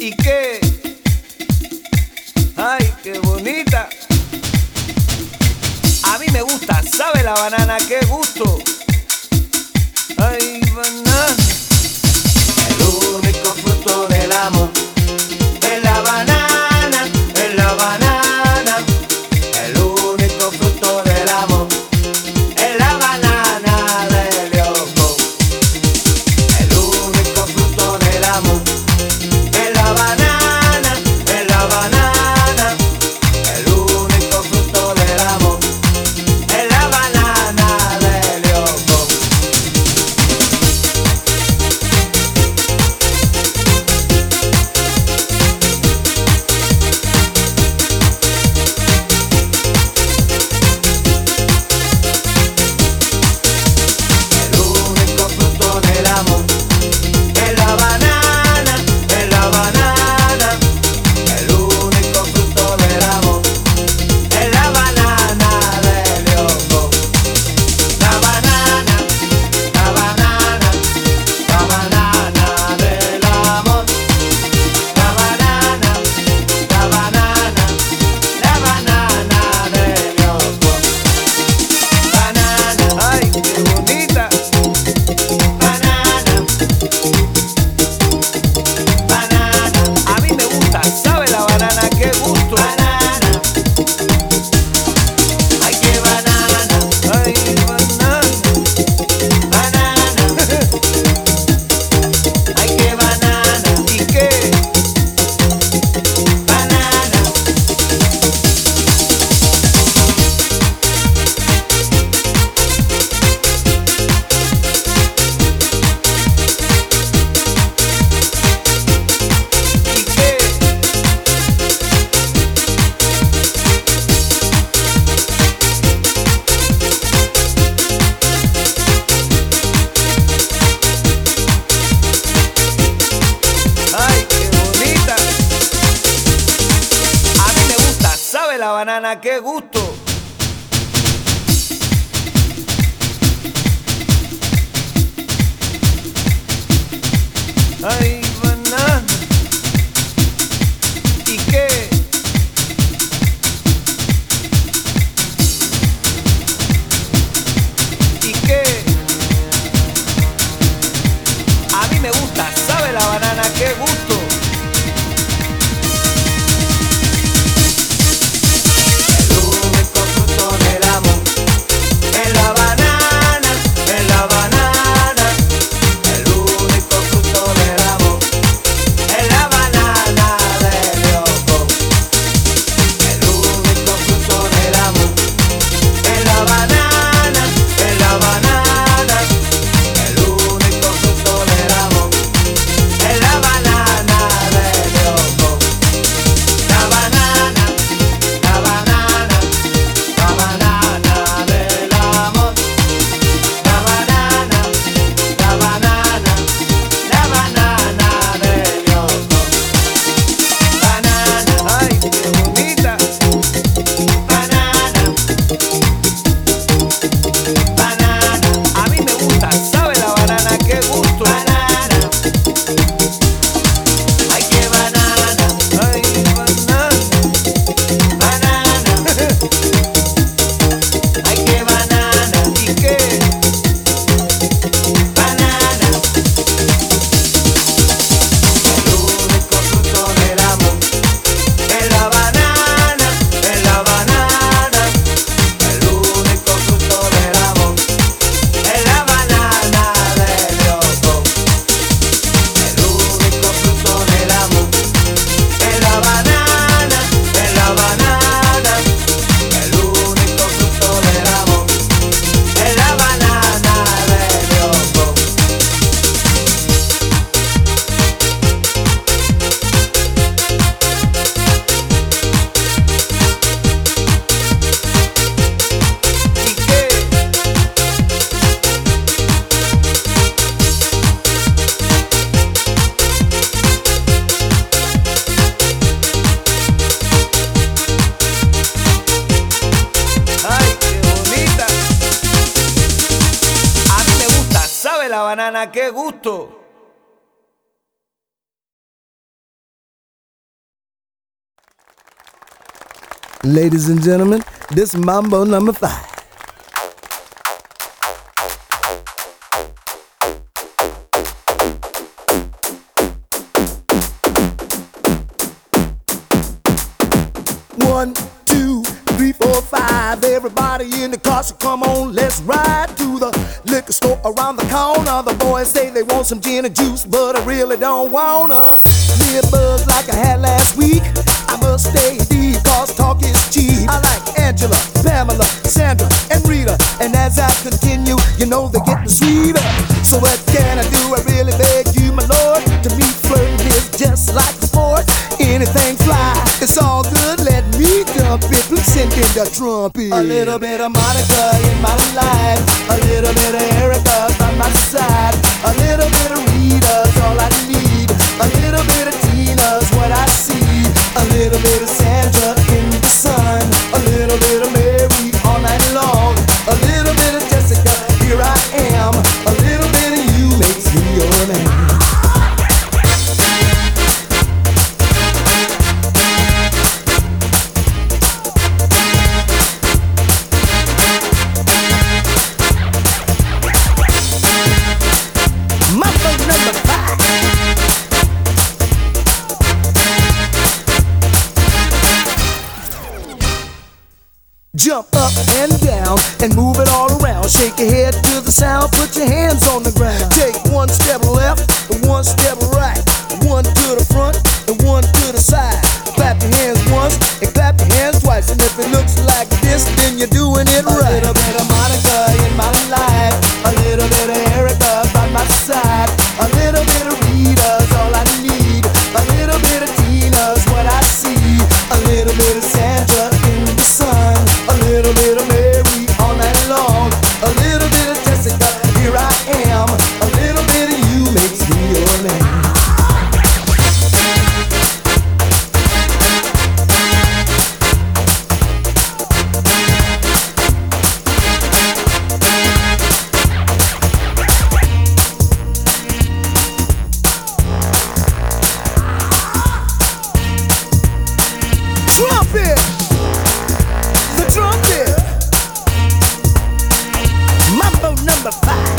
¿Y qué? Ay, qué bonita. A mí me gusta, ¿sabe la banana? ¡Qué gusto! Ay, banana. El único fruto del amor es la banana, es la banana. El único fruto del amor es la banana de Leoco. El único fruto del amor es la banana, es la banana. El único fruto del amor es la banana de Leoco. El único fruto del amor es la banana, es la banana. El único fruto del amor es la banana de Leoco. La banana, la banana, la banana del amor. La banana, la banana, la banana de Leoco. Banana, Ay, qué bonita. banana, banana, A mí me gusta, ¿sabe la banana? ¡Qué gusto! banana. Ay, qué banana, Ay, banana. banana. Ay, qué banana, ¿Y qué? banana. ¿Y qué? Ay, qué bonita. A mí me gusta, ¿sabe la banana? ¡Qué gusto! Ay, banana. ¿Y qué? ¿Y qué? A mí me gusta, ¿sabe la banana? ¡Qué gusto! El único fruto del amor es la banana, es la banana. El único fruto del amor es la banana de Leoco. El único fruto del amor es la banana, es la banana. El único fruto del amor es la banana de Leoco. La banana, la banana, la banana del amor. La banana, la banana, la banana de Leoco. Banana, Ay, qué bonita. banana, banana, A mí me gusta, ¿sabe la banana? ¡Qué gusto! banana. Ay, qué banana, Ay, banana. banana. Ay, qué banana, ¿Y qué? banana. El único fruto del amor es la banana, es la banana. El único fruto del amor es la banana de Leoco. El único fruto del amor es la banana, es la banana. El único fruto del amor es la banana de Leoco. ¿Y qué? Ay, qué bonita. A mí me gusta, ¿sabe la banana? ¡Qué gusto! Ladies and gentlemen, this is Mambo number 5. One, two, three, four, five. Everybody in the car, so come on, let's ride to the liquor store around the corner. The boys say they want some gin and juice, but I really don't wanna. Me a buzz like I had last week. I must stay deep, cause talk is cheap. I like Angela, Pamela, Sandra, and Rita. And as I continue, you know they're getting sweeter. So what can I do? I really beg you, my lord. To me, flirting is just like a sport. Anything fly, it's all good. Let me dump it, please send in the trumpet. A little bit of Monica in my life, a little bit of Erica by my side, a little bit of Rita's all I need, a little bit of Tina's what I see, a little bit of Sandra in the sun, a little bit of Mary all night long, a little bit of Jessica, here I am, a little bit of you makes me your man. Jump up and down and move it all around. Shake your head to the sound, put your hands on the ground. Take one step left and one step right, one to the front and one to the side. Clap your hands once and clap your hands twice. And if it looks like this, then you're doing it right. A little bit of Monica in my life, a little bit of Erica by my side, a little bit of Rita's all I need, a little bit of Tina's what I see, a little bit of Sandra in the sun, a little bit of Mary all night long, a little bit of Jessica, here I am, a little bit of you makes me your man. Trumpet! The trumpet! Mambo number 5.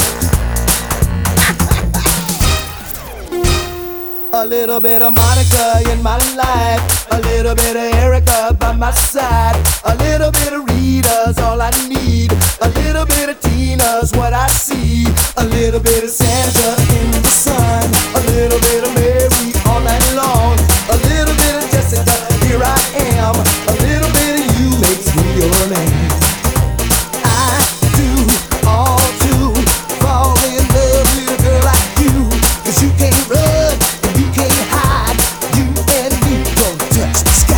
A little bit of Monica in my life, a little bit of Erica by my side, a little bit of Rita's all I need, a little bit of Tina's what I see, a little bit of Sandra in the sun, a little bit of Mary all night long, a little bit of Jessica, here I am, a little bit of you makes me your man. I do all to fall in love with a girl like you, 'cause you can't run and you can't hide, you and me don't touch the sky.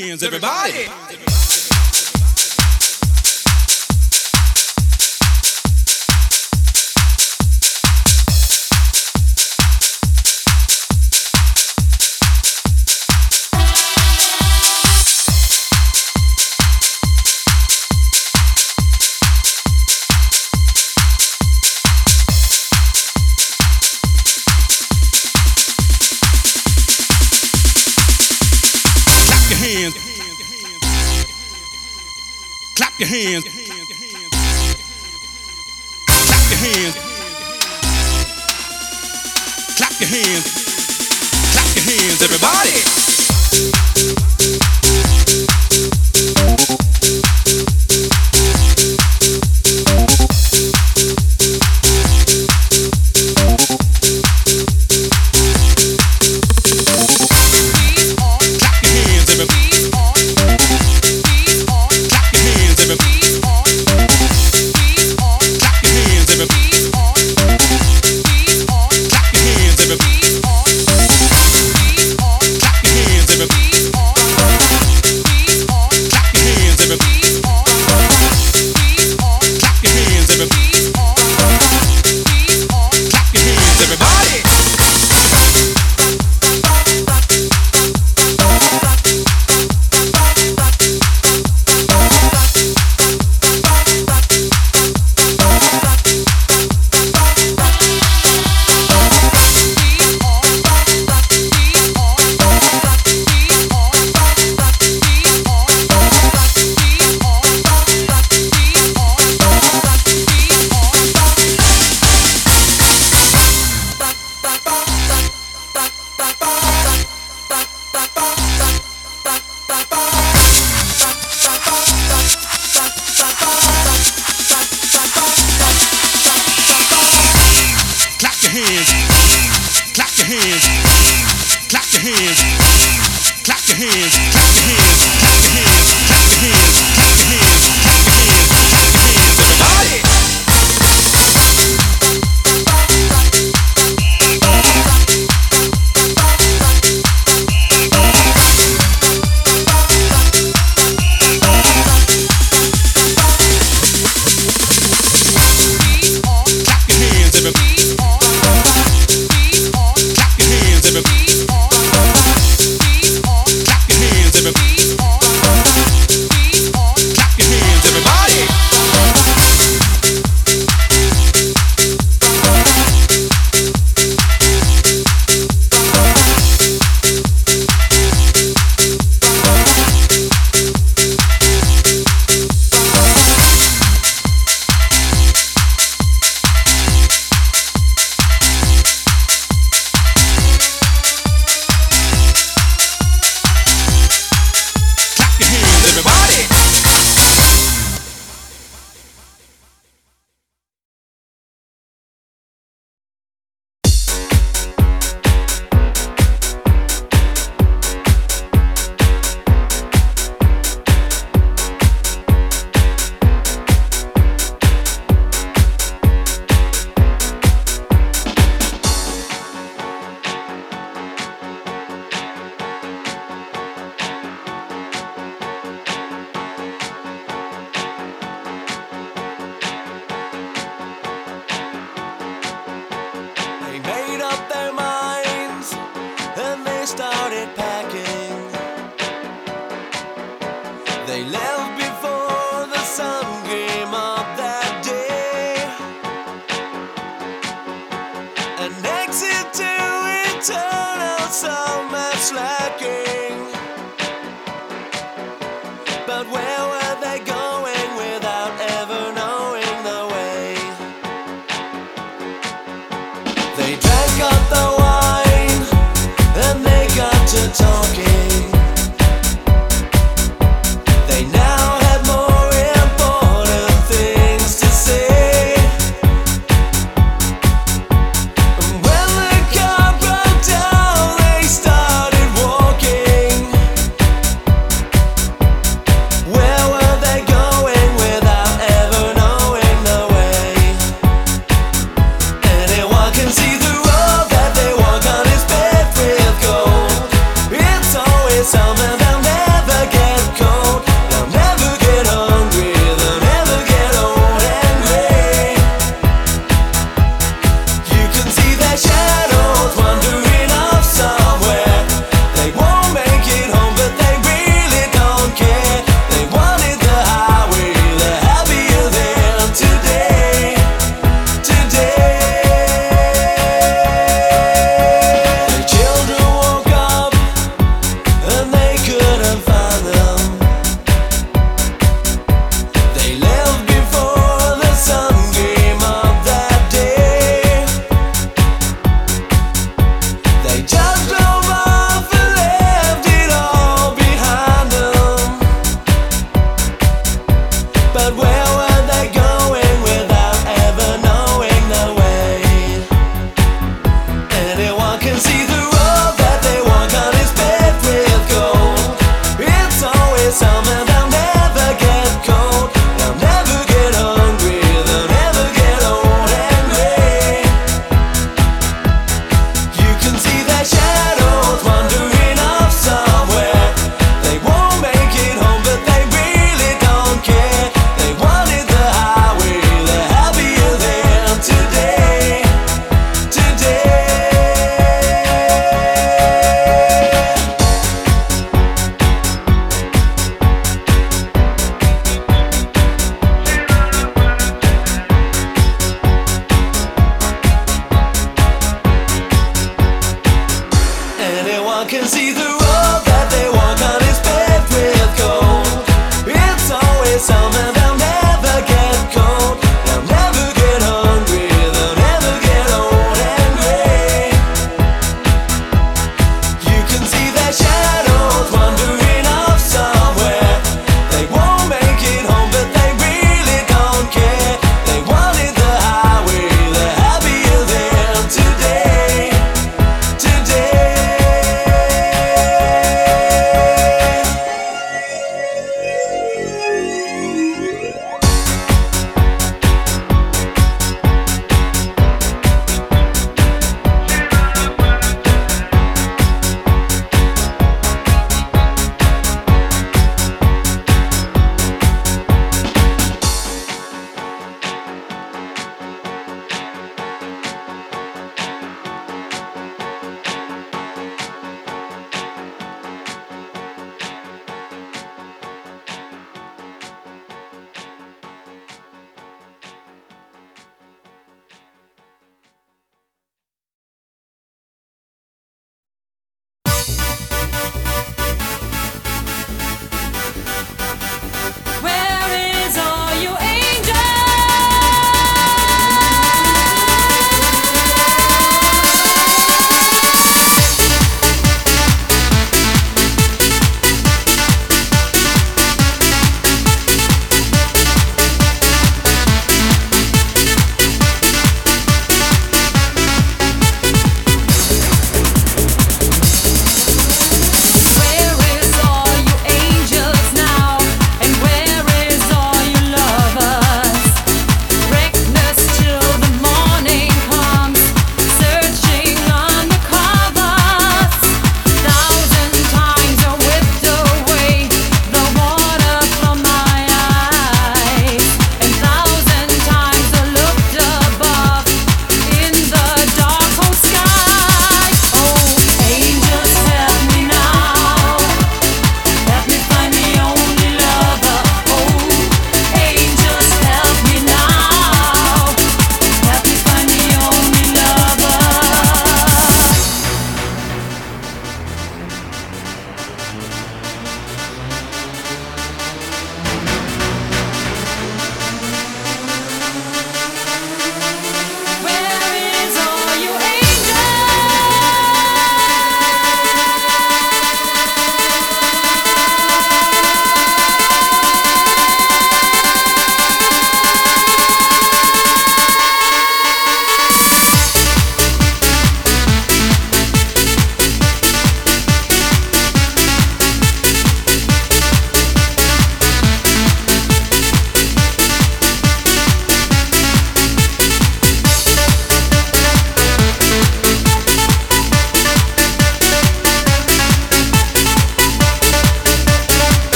hands, everybody. Clap your hands. Clap your hands. Clap your hands. Clap your hands, everybody. Clap your hands,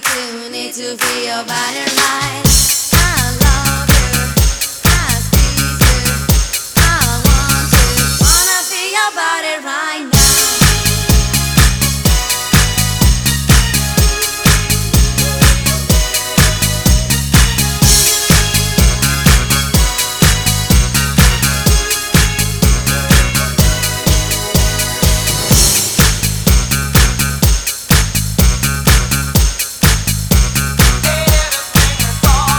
too need to feel your body right. I love you, I squeeze you, I want to, wanna feel your body right now. Everything is all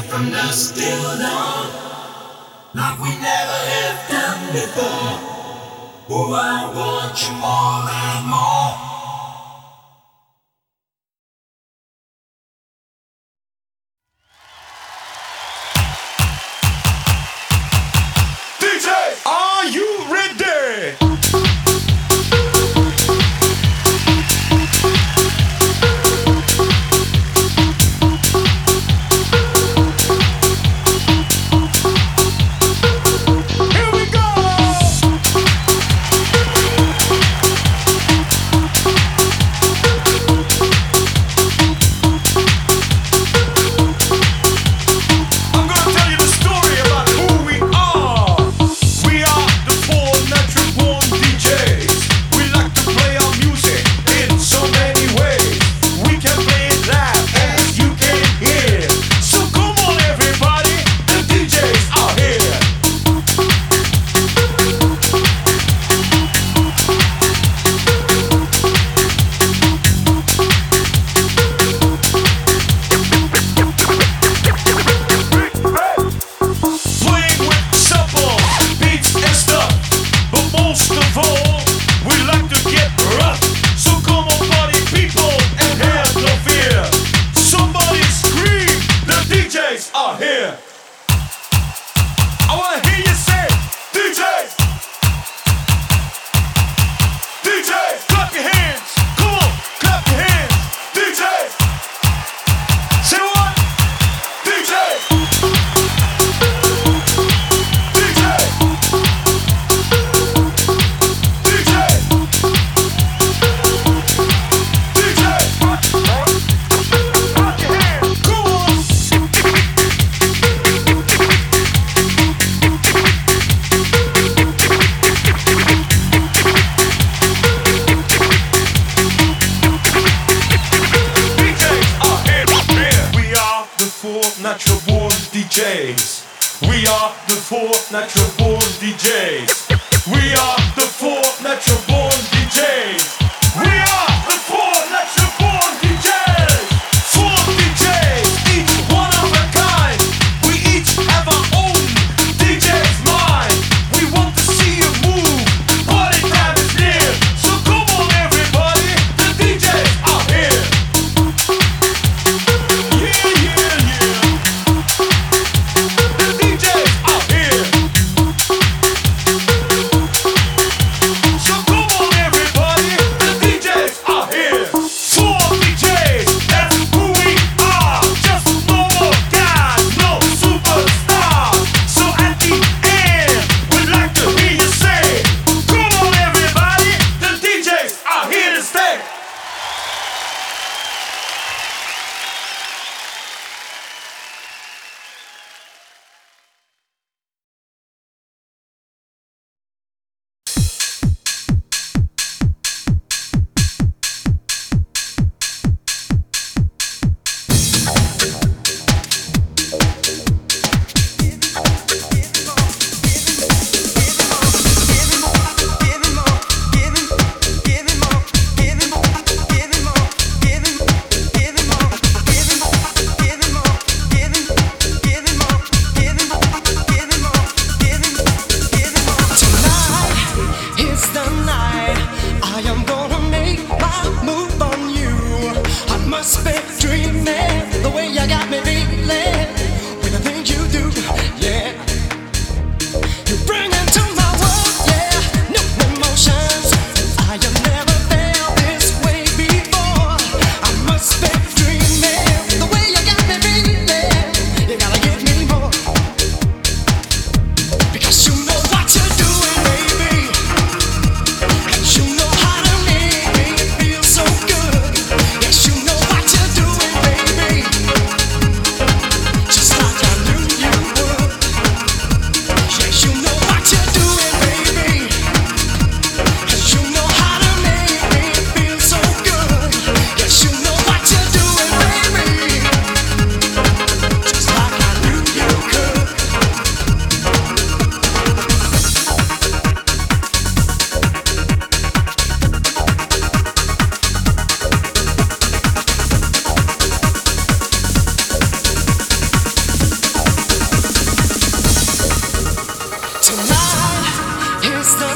from dusk till dawn, like we never have done before. Oh, I want you more and more. Are you ready? Here we go! I'm gonna tell you the story about who we are. We are the four natural born DJs. We like to play our music in so many ways. We can play it live as you can hear. So come on everybody, the DJs are here. Playing with simple beats and stuff, but most of all, we like to get rough. So come on, party people, and have no fear. Somebody scream, the DJs are here. I wanna hear you say, DJs, DJs, clap your hands. Come on, clap your hands, DJs. Say what? DJs. Natural born DJs. We are the four natural born DJs. We are the four natural born DJs. We are the four natural born DJs. Four DJs, each one of a kind. We each have our own DJ's mind. We want to see you move. Party time is near. So come on everybody, the DJs are here. Yeah, yeah, yeah. The DJs are here.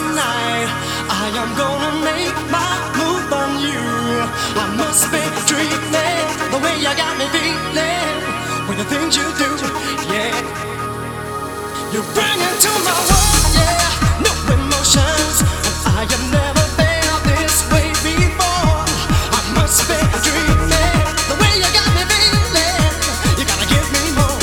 tonight. I am gonna make my move on you. I must be dreaming the way you got me feeling with the things you do, yeah. You bring it to my world, yeah. No emotions, and I have never felt this way before. I must be dreaming the way you got me feeling. You gotta give me more,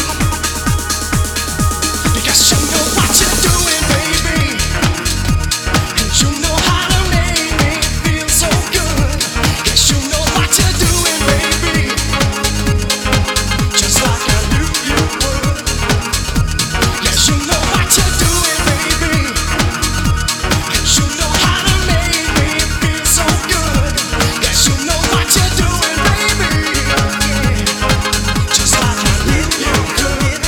because you know what you're doing, baby, and you know how to make me feel so good. Yes, you know what you're doing, baby, just like I knew you would. Yes, you know what you're doing, baby, and you know how to make me feel so good. Yes, you know what you're doing, baby, just like I knew you could.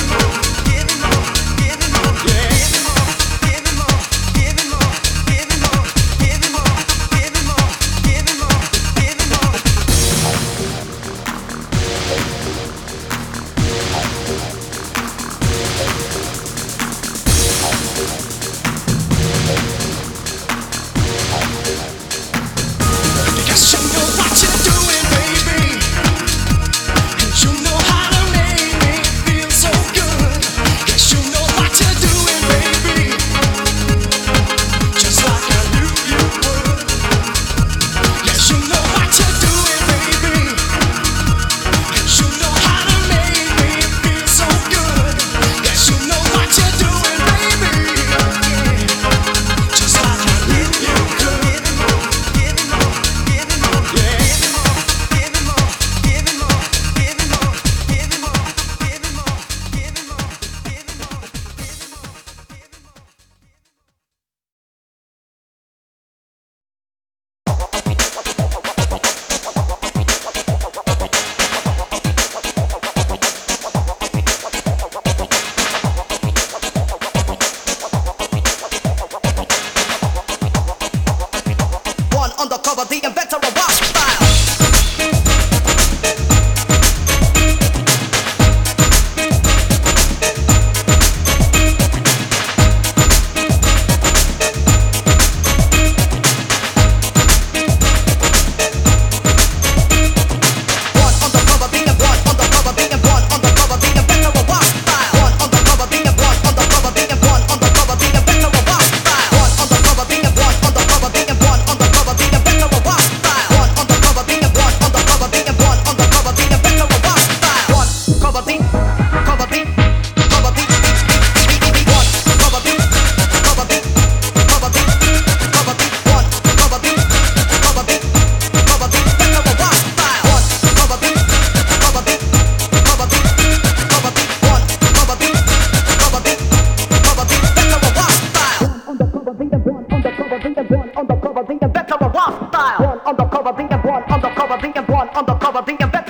Because you know what you're doing, baby, and you know how to make me feel so good. Yes, you know what you're doing, baby, just like I knew you would. Yes, you know what you're doing, baby, and you know how to make me feel so good. Yes, you know what you're doing, baby, just like I knew you could. One undercover, the inventor of rock style. One undercover, the inventor of rock style. One undercover, the inventor of rock style. One undercover, the inventor of rock style. One undercover, the inventor of rock style. One undercover, the inventor of rock style. One undercover, the inventor